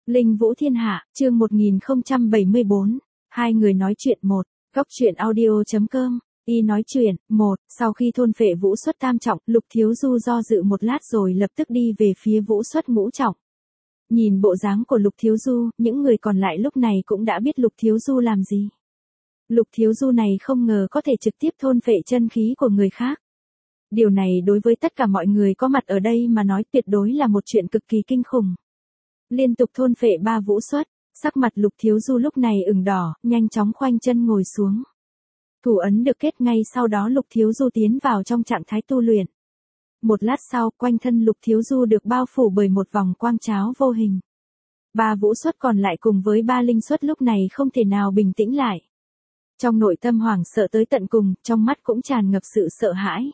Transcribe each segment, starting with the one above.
Linh Vũ Thiên Hạ, chương 1074. Hai người nói chuyện một. Góc truyện audio.com. Y nói chuyện, một. Sau khi thôn phệ Vũ Xuất tam trọng, Lục Thiếu Du do dự một lát rồi lập tức đi về phía Vũ Xuất ngũ trọng. Nhìn bộ dáng của Lục Thiếu Du, những người còn lại lúc này cũng đã biết Lục Thiếu Du làm gì. Lục Thiếu Du này không ngờ có thể trực tiếp thôn phệ chân khí của người khác. Điều này đối với tất cả mọi người có mặt ở đây mà nói tuyệt đối là một chuyện cực kỳ kinh khủng. Liên tục thôn phệ 3 Vũ Xuất, sắc mặt Lục Thiếu Du lúc này ửng đỏ, nhanh chóng khoanh chân ngồi xuống. Thủ ấn được kết ngay sau đó Lục Thiếu Du tiến vào trong trạng thái tu luyện. Một lát sau, quanh thân Lục Thiếu Du được bao phủ bởi một vòng quang cháo vô hình. 3 Vũ Xuất còn lại cùng với 3 Linh Xuất lúc này không thể nào bình tĩnh lại. Trong nội tâm hoảng sợ tới tận cùng, trong mắt cũng tràn ngập sự sợ hãi.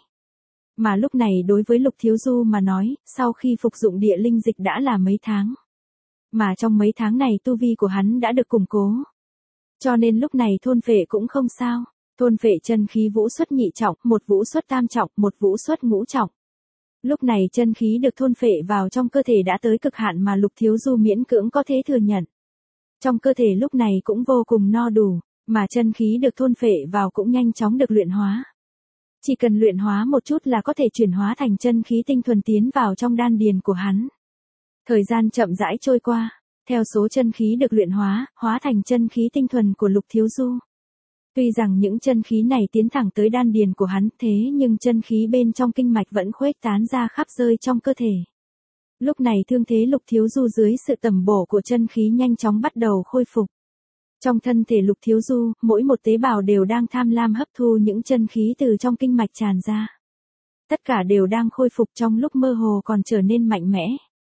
Mà lúc này đối với Lục Thiếu Du mà nói, sau khi phục dụng địa linh dịch đã là mấy tháng. Mà trong mấy tháng này tu vi của hắn đã được củng cố. Cho nên lúc này thôn phệ cũng không sao. Thôn phệ chân khí Vũ Xuất nhị trọng, một Vũ Xuất tam trọng, một Vũ Xuất ngũ trọng. Lúc này chân khí được thôn phệ vào trong cơ thể đã tới cực hạn mà Lục Thiếu Du miễn cưỡng có thể thừa nhận. Trong cơ thể lúc này cũng vô cùng no đủ, mà chân khí được thôn phệ vào cũng nhanh chóng được luyện hóa. Chỉ cần luyện hóa một chút là có thể chuyển hóa thành chân khí tinh thuần tiến vào trong đan điền của hắn. Thời gian chậm rãi trôi qua, theo số chân khí được luyện hóa, hóa thành chân khí tinh thuần của Lục Thiếu Du. Tuy rằng những chân khí này tiến thẳng tới đan điền của hắn, thế nhưng chân khí bên trong kinh mạch vẫn khuếch tán ra khắp rơi trong cơ thể. Lúc này thương thế Lục Thiếu Du dưới sự tầm bổ của chân khí nhanh chóng bắt đầu khôi phục. Trong thân thể Lục Thiếu Du, mỗi một tế bào đều đang tham lam hấp thu những chân khí từ trong kinh mạch tràn ra. Tất cả đều đang khôi phục trong lúc mơ hồ còn trở nên mạnh mẽ.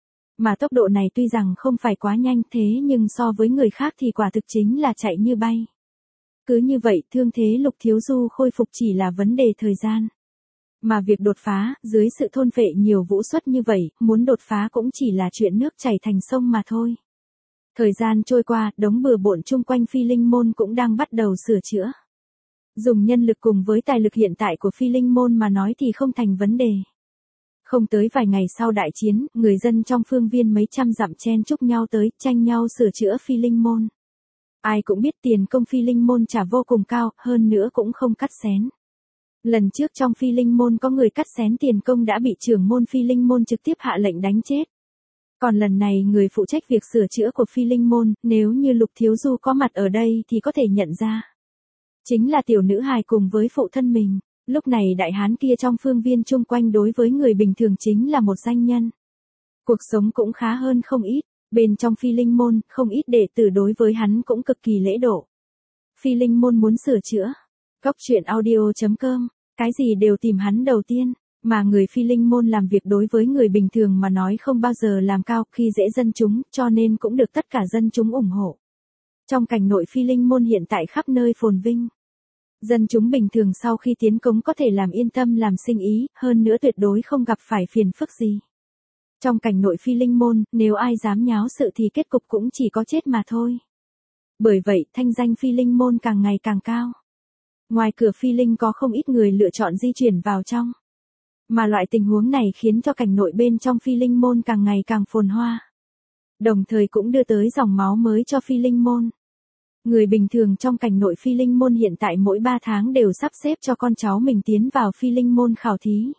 Mà tốc độ này tuy rằng không phải quá nhanh thế nhưng so với người khác thì quả thực chính là chạy như bay. Cứ như vậy thương thế Lục Thiếu Du khôi phục chỉ là vấn đề thời gian. Mà việc đột phá, dưới sự thôn phệ nhiều Vũ Xuất như vậy, muốn đột phá cũng chỉ là chuyện nước chảy thành sông mà thôi. Thời gian trôi qua, đống bừa bộn chung quanh Phi Linh Môn cũng đang bắt đầu sửa chữa. Dùng nhân lực cùng với tài lực hiện tại của Phi Linh Môn mà nói thì không thành vấn đề. Không tới vài ngày sau đại chiến, người dân trong phương viên mấy trăm dặm chen chúc nhau tới, tranh nhau sửa chữa Phi Linh Môn. Ai cũng biết tiền công Phi Linh Môn trả vô cùng cao, hơn nữa cũng không cắt xén. Lần trước trong Phi Linh Môn có người cắt xén tiền công đã bị trưởng môn Phi Linh Môn trực tiếp hạ lệnh đánh chết. Còn lần này người phụ trách việc sửa chữa của Phi Linh Môn, nếu như Lục Thiếu Du có mặt ở đây thì có thể nhận ra. Chính là tiểu nữ hài cùng với phụ thân mình. Lúc này đại hán kia trong phương viên chung quanh đối với người bình thường chính là một danh nhân. Cuộc sống cũng khá hơn không ít, bên trong Phi Linh Môn, không ít đệ tử đối với hắn cũng cực kỳ lễ độ. Phi Linh Môn muốn sửa chữa. Góc truyện audio.com, cái gì đều tìm hắn đầu tiên, mà người Phi Linh Môn làm việc đối với người bình thường mà nói không bao giờ làm cao khi dễ dân chúng, cho nên cũng được tất cả dân chúng ủng hộ. Trong cảnh nội Phi Linh Môn hiện tại khắp nơi phồn vinh. Dân chúng bình thường sau khi tiến cống có thể làm yên tâm làm sinh ý, hơn nữa tuyệt đối không gặp phải phiền phức gì. Trong cảnh nội Phi Linh Môn, nếu ai dám nháo sự thì kết cục cũng chỉ có chết mà thôi. Bởi vậy, thanh danh Phi Linh Môn càng ngày càng cao. Ngoài cửa Phi Linh có không ít người lựa chọn di chuyển vào trong. Mà loại tình huống này khiến cho cảnh nội bên trong Phi Linh Môn càng ngày càng phồn hoa. Đồng thời cũng đưa tới dòng máu mới cho Phi Linh Môn. Người bình thường trong cảnh nội Phi Linh Môn hiện tại mỗi 3 tháng đều sắp xếp cho con cháu mình tiến vào Phi Linh Môn khảo thí.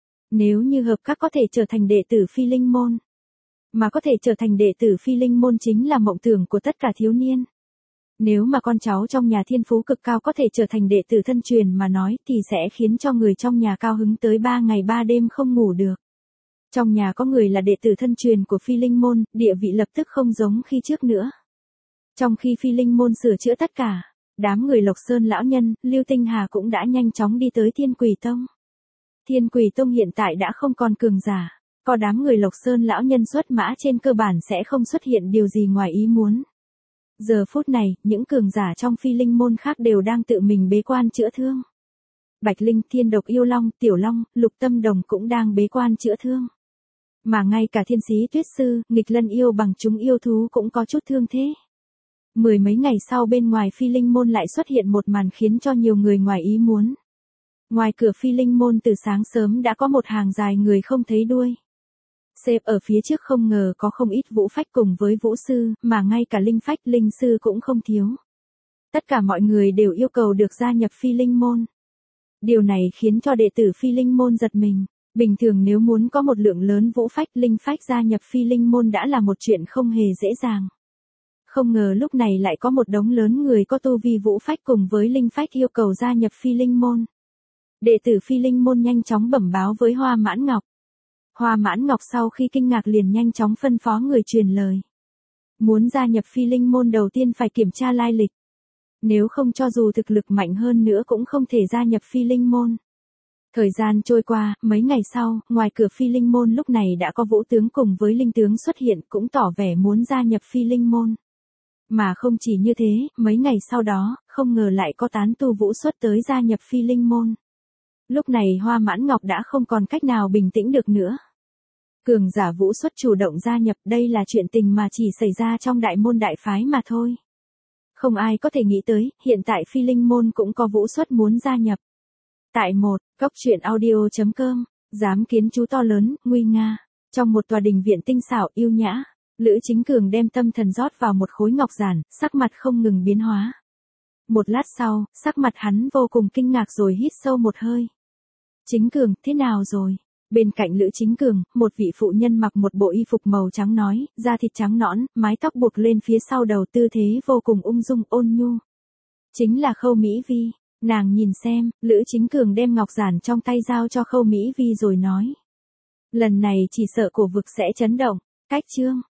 Nếu như hợp các có thể trở thành đệ tử Phi Linh Môn. Mà có thể trở thành đệ tử Phi Linh Môn chính là mộng tưởng của tất cả thiếu niên. Nếu mà con cháu trong nhà thiên phú cực cao có thể trở thành đệ tử thân truyền mà nói thì sẽ khiến cho người trong nhà cao hứng tới 3 ngày 3 đêm không ngủ được. Trong nhà có người là đệ tử thân truyền của Phi Linh Môn, địa vị lập tức không giống khi trước nữa. Trong khi Phi Linh Môn sửa chữa tất cả, đám người Lộc Sơn lão nhân, Lưu Tinh Hà cũng đã nhanh chóng đi tới Thiên Quỷ Tông. Thiên Quỷ Tông hiện tại đã không còn cường giả, có đám người Lộc Sơn lão nhân xuất mã trên cơ bản sẽ không xuất hiện điều gì ngoài ý muốn. Giờ phút này, những cường giả trong Phi Linh Môn khác đều đang tự mình bế quan chữa thương. Bạch Linh, Thiên Độc Yêu Long, Tiểu Long, Lục Tâm Đồng cũng đang bế quan chữa thương. Mà ngay cả Thiên Sĩ Tuyết Sư, Nghịch Lân Yêu bằng chúng yêu thú cũng có chút thương thế. Mười mấy ngày sau bên ngoài Phi Linh Môn lại xuất hiện một màn khiến cho nhiều người ngoài ý muốn. Ngoài cửa Phi Linh Môn từ sáng sớm đã có một hàng dài người không thấy đuôi. Xếp ở phía trước không ngờ có không ít vũ phách cùng với vũ sư, mà ngay cả linh phách, linh sư cũng không thiếu. Tất cả mọi người đều yêu cầu được gia nhập phi linh môn. Điều này khiến cho đệ tử phi linh môn giật mình. Bình thường nếu muốn có một lượng lớn vũ phách, linh phách gia nhập phi linh môn đã là một chuyện không hề dễ dàng. Không ngờ lúc này lại có một đống lớn người có tu vi vũ phách cùng với linh phách yêu cầu gia nhập phi linh môn. Đệ tử phi linh môn nhanh chóng bẩm báo với Hoa Mãn Ngọc. Hoa Mãn Ngọc sau khi kinh ngạc liền nhanh chóng phân phó người truyền lời. Muốn gia nhập phi linh môn đầu tiên phải kiểm tra lai lịch. Nếu không cho dù thực lực mạnh hơn nữa cũng không thể gia nhập phi linh môn. Thời gian trôi qua, mấy ngày sau, ngoài cửa phi linh môn lúc này đã có vũ tướng cùng với linh tướng xuất hiện cũng tỏ vẻ muốn gia nhập phi linh môn. Mà không chỉ như thế, mấy ngày sau đó, không ngờ lại có tán tu vũ xuất tới gia nhập phi linh môn. Lúc này Hoa Mãn Ngọc đã không còn cách nào bình tĩnh được nữa. Cường giả vũ xuất chủ động gia nhập, đây là chuyện tình mà chỉ xảy ra trong đại môn đại phái mà thôi. Không ai có thể nghĩ tới, hiện tại phi linh môn cũng có vũ xuất muốn gia nhập. Tại góc truyện audio.com, giám kiến chú to lớn, nguy nga. Trong một tòa đình viện tinh xảo yêu nhã, Lữ Chính Cường đem tâm thần rót vào một khối ngọc giản, sắc mặt không ngừng biến hóa. Một lát sau, sắc mặt hắn vô cùng kinh ngạc rồi hít sâu một hơi. Chính Cường, thế nào rồi? Bên cạnh Lữ Chính Cường, một vị phụ nhân mặc một bộ y phục màu trắng nói, da thịt trắng nõn, mái tóc buộc lên phía sau đầu, tư thế vô cùng ung dung ôn nhu. Chính là Khâu Mỹ Vi. Nàng nhìn xem, Lữ Chính Cường đem ngọc giản trong tay giao cho Khâu Mỹ Vi rồi nói. Lần này chỉ sợ cổ vực sẽ chấn động. Cách chương